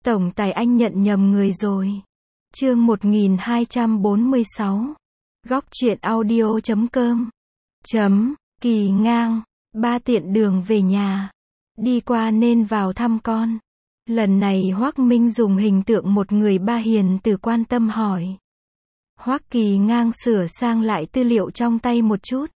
Tổng tài anh nhận nhầm người rồi. Chương 1246. Góc truyện audio.com. Kỳ ngang. Ba tiện đường về nhà. Đi qua nên vào thăm con. Lần này Hoắc Minh dùng hình tượng một người ba hiền từ quan tâm hỏi. Hoắc Kỳ ngang sửa sang lại tư liệu trong tay một chút.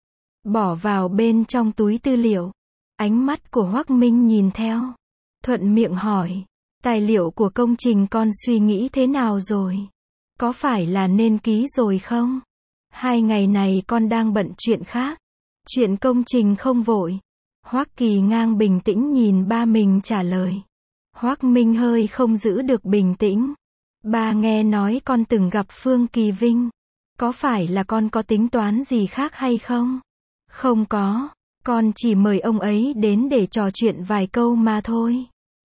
Bỏ vào bên trong túi tư liệu. Ánh mắt của Hoắc Minh nhìn theo. Thuận miệng hỏi. Tài liệu của công trình con suy nghĩ thế nào rồi? Có phải là nên ký rồi không? 2 ngày này con đang bận chuyện khác. Chuyện công trình không vội. Hoắc Kỳ ngang bình tĩnh nhìn ba mình trả lời. Hoắc Minh hơi không giữ được bình tĩnh. Ba nghe nói con từng gặp Phương Kỳ Vinh. Có phải là con có tính toán gì khác hay không? Không có. Con chỉ mời ông ấy đến để trò chuyện vài câu mà thôi.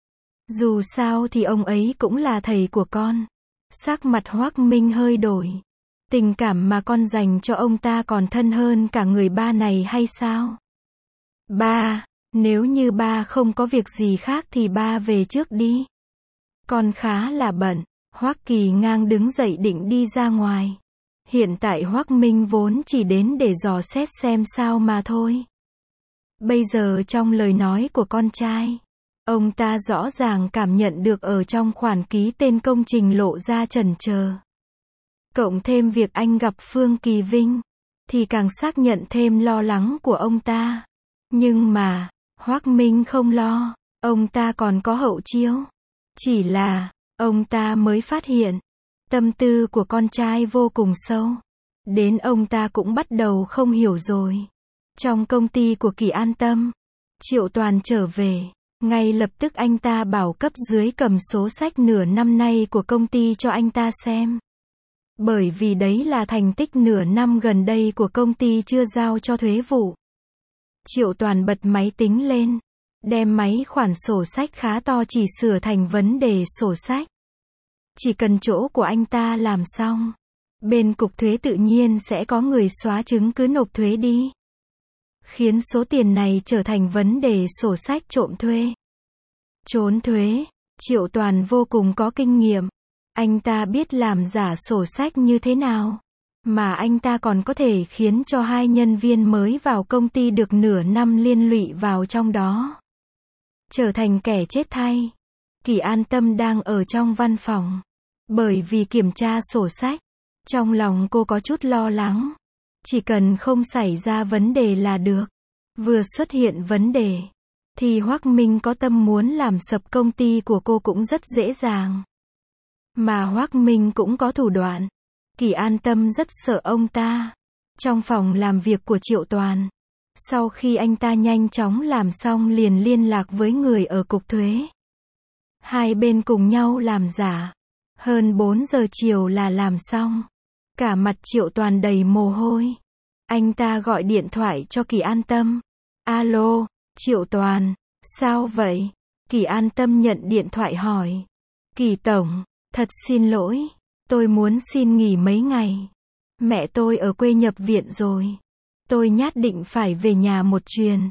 Dù sao thì ông ấy cũng là thầy của con. Sắc mặt Hoắc Minh hơi đổi. Tình cảm mà con dành cho ông ta còn thân hơn cả người ba này hay sao? Ba, nếu như ba không có việc gì khác thì ba về trước đi. Con khá là bận. Hoắc Kỳ ngang đứng dậy định đi ra ngoài. Hiện tại Hoắc Minh vốn chỉ đến để dò xét xem sao mà thôi. Bây giờ trong lời nói của con trai, ông ta rõ ràng cảm nhận được ở trong khoản ký tên công trình lộ ra chần chờ. Cộng thêm việc anh gặp Phương Kỳ Vinh, thì càng xác nhận thêm lo lắng của ông ta. Nhưng mà, Hoắc Minh không lo, ông ta còn có hậu chiêu. Chỉ là, ông ta mới phát hiện, tâm tư của con trai vô cùng sâu. Đến ông ta cũng bắt đầu không hiểu rồi. Trong công ty của Kỳ An Tâm, Triệu Toàn trở về. Ngay lập tức anh ta bảo cấp dưới cầm số sách nửa năm nay của công ty cho anh ta xem. Bởi vì đấy là thành tích nửa năm gần đây của công ty chưa giao cho thuế vụ. Triệu Toàn bật máy tính lên. Đem máy khoản sổ sách khá to chỉ sửa thành vấn đề sổ sách. Chỉ cần chỗ của anh ta làm xong, bên cục thuế tự nhiên sẽ có người xóa chứng cứ nộp thuế đi. Khiến số tiền này trở thành vấn đề sổ sách trộm thuê. Trốn thuế. Triệu Toàn vô cùng có kinh nghiệm. Anh ta biết làm giả sổ sách như thế nào. Mà anh ta còn có thể khiến cho 2 nhân viên mới vào công ty được nửa năm liên lụy vào trong đó. Trở thành kẻ chết thay. Kỳ An Tâm đang ở trong văn phòng. Bởi vì kiểm tra sổ sách, trong lòng cô có chút lo lắng. Chỉ cần không xảy ra vấn đề là được. Vừa xuất hiện vấn đề, thì Hoắc Minh có tâm muốn làm sập công ty của cô cũng rất dễ dàng. Mà Hoắc Minh cũng có thủ đoạn. Kỳ An Tâm rất sợ ông ta. Trong phòng làm việc của Triệu Toàn, sau khi anh ta nhanh chóng làm xong liền liên lạc với người ở cục thuế. Hai bên cùng nhau làm giả. Hơn 4 giờ chiều là làm xong. Cả mặt Triệu Toàn đầy mồ hôi. Anh ta gọi điện thoại cho Kỳ An Tâm. Alo, Triệu Toàn, sao vậy? Kỳ An Tâm nhận điện thoại hỏi. Kỳ Tổng, thật xin lỗi, tôi muốn xin nghỉ mấy ngày. Mẹ tôi ở quê nhập viện rồi. Tôi nhất định phải về nhà một chuyến.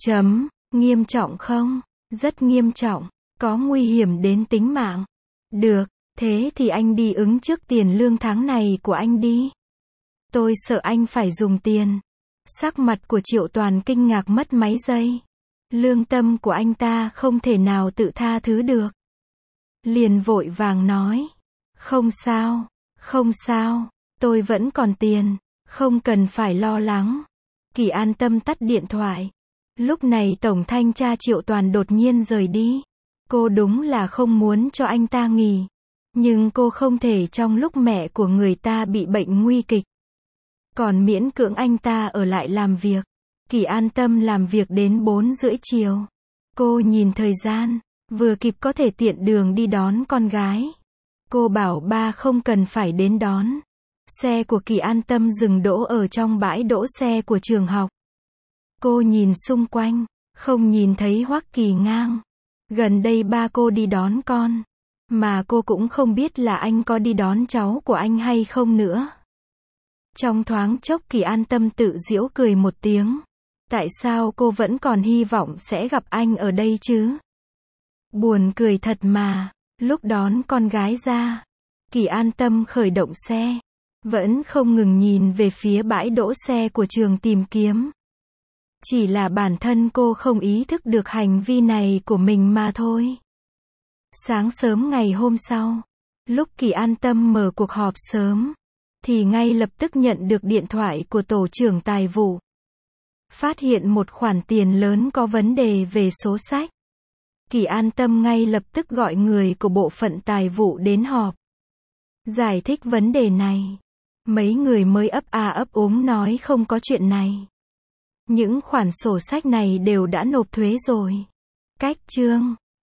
Nghiêm trọng không? Rất nghiêm trọng, có nguy hiểm đến tính mạng. Được, thế thì anh đi ứng trước tiền lương tháng này của anh đi. Tôi sợ anh phải dùng tiền. Sắc mặt của Triệu Toàn kinh ngạc mất mấy giây. Lương tâm của anh ta không thể nào tự tha thứ được. Liền vội vàng nói. Không sao, tôi vẫn còn tiền, không cần phải lo lắng. Kỳ An Tâm tắt điện thoại. Lúc này Tổng Thanh tra Triệu Toàn đột nhiên rời đi. Cô đúng là không muốn cho anh ta nghỉ. Nhưng cô không thể trong lúc mẹ của người ta bị bệnh nguy kịch. Còn miễn cưỡng anh ta ở lại làm việc. Kỳ An Tâm làm việc đến 4 rưỡi chiều. Cô nhìn thời gian, vừa kịp có thể tiện đường đi đón con gái. Cô bảo ba không cần phải đến đón. Xe của Kỳ An Tâm dừng đỗ ở trong bãi đỗ xe của trường học. Cô nhìn xung quanh, không nhìn thấy Hoắc Kỳ ngang. Gần đây ba cô đi đón con. Mà cô cũng không biết là anh có đi đón cháu của anh hay không nữa. Trong thoáng chốc Kỳ An Tâm tự giễu cười một tiếng. Tại sao cô vẫn còn hy vọng sẽ gặp anh ở đây chứ? Buồn cười thật mà. Lúc đón con gái ra, Kỳ an tâm khởi động xe, vẫn không ngừng nhìn về phía bãi đỗ xe của trường tìm kiếm. Chỉ là bản thân cô không ý thức được hành vi này của mình mà thôi. Sáng sớm ngày hôm sau, lúc Kỳ an tâm mở cuộc họp sớm, thì ngay lập tức nhận được điện thoại của tổ trưởng tài vụ. Phát hiện một khoản tiền lớn có vấn đề về số sách. Kỳ an tâm ngay lập tức gọi người của bộ phận tài vụ đến họp. Giải thích vấn đề này. Mấy người mới ấp a ấp úng nói không có chuyện này. Những khoản sổ sách này đều đã nộp thuế rồi. Cách chương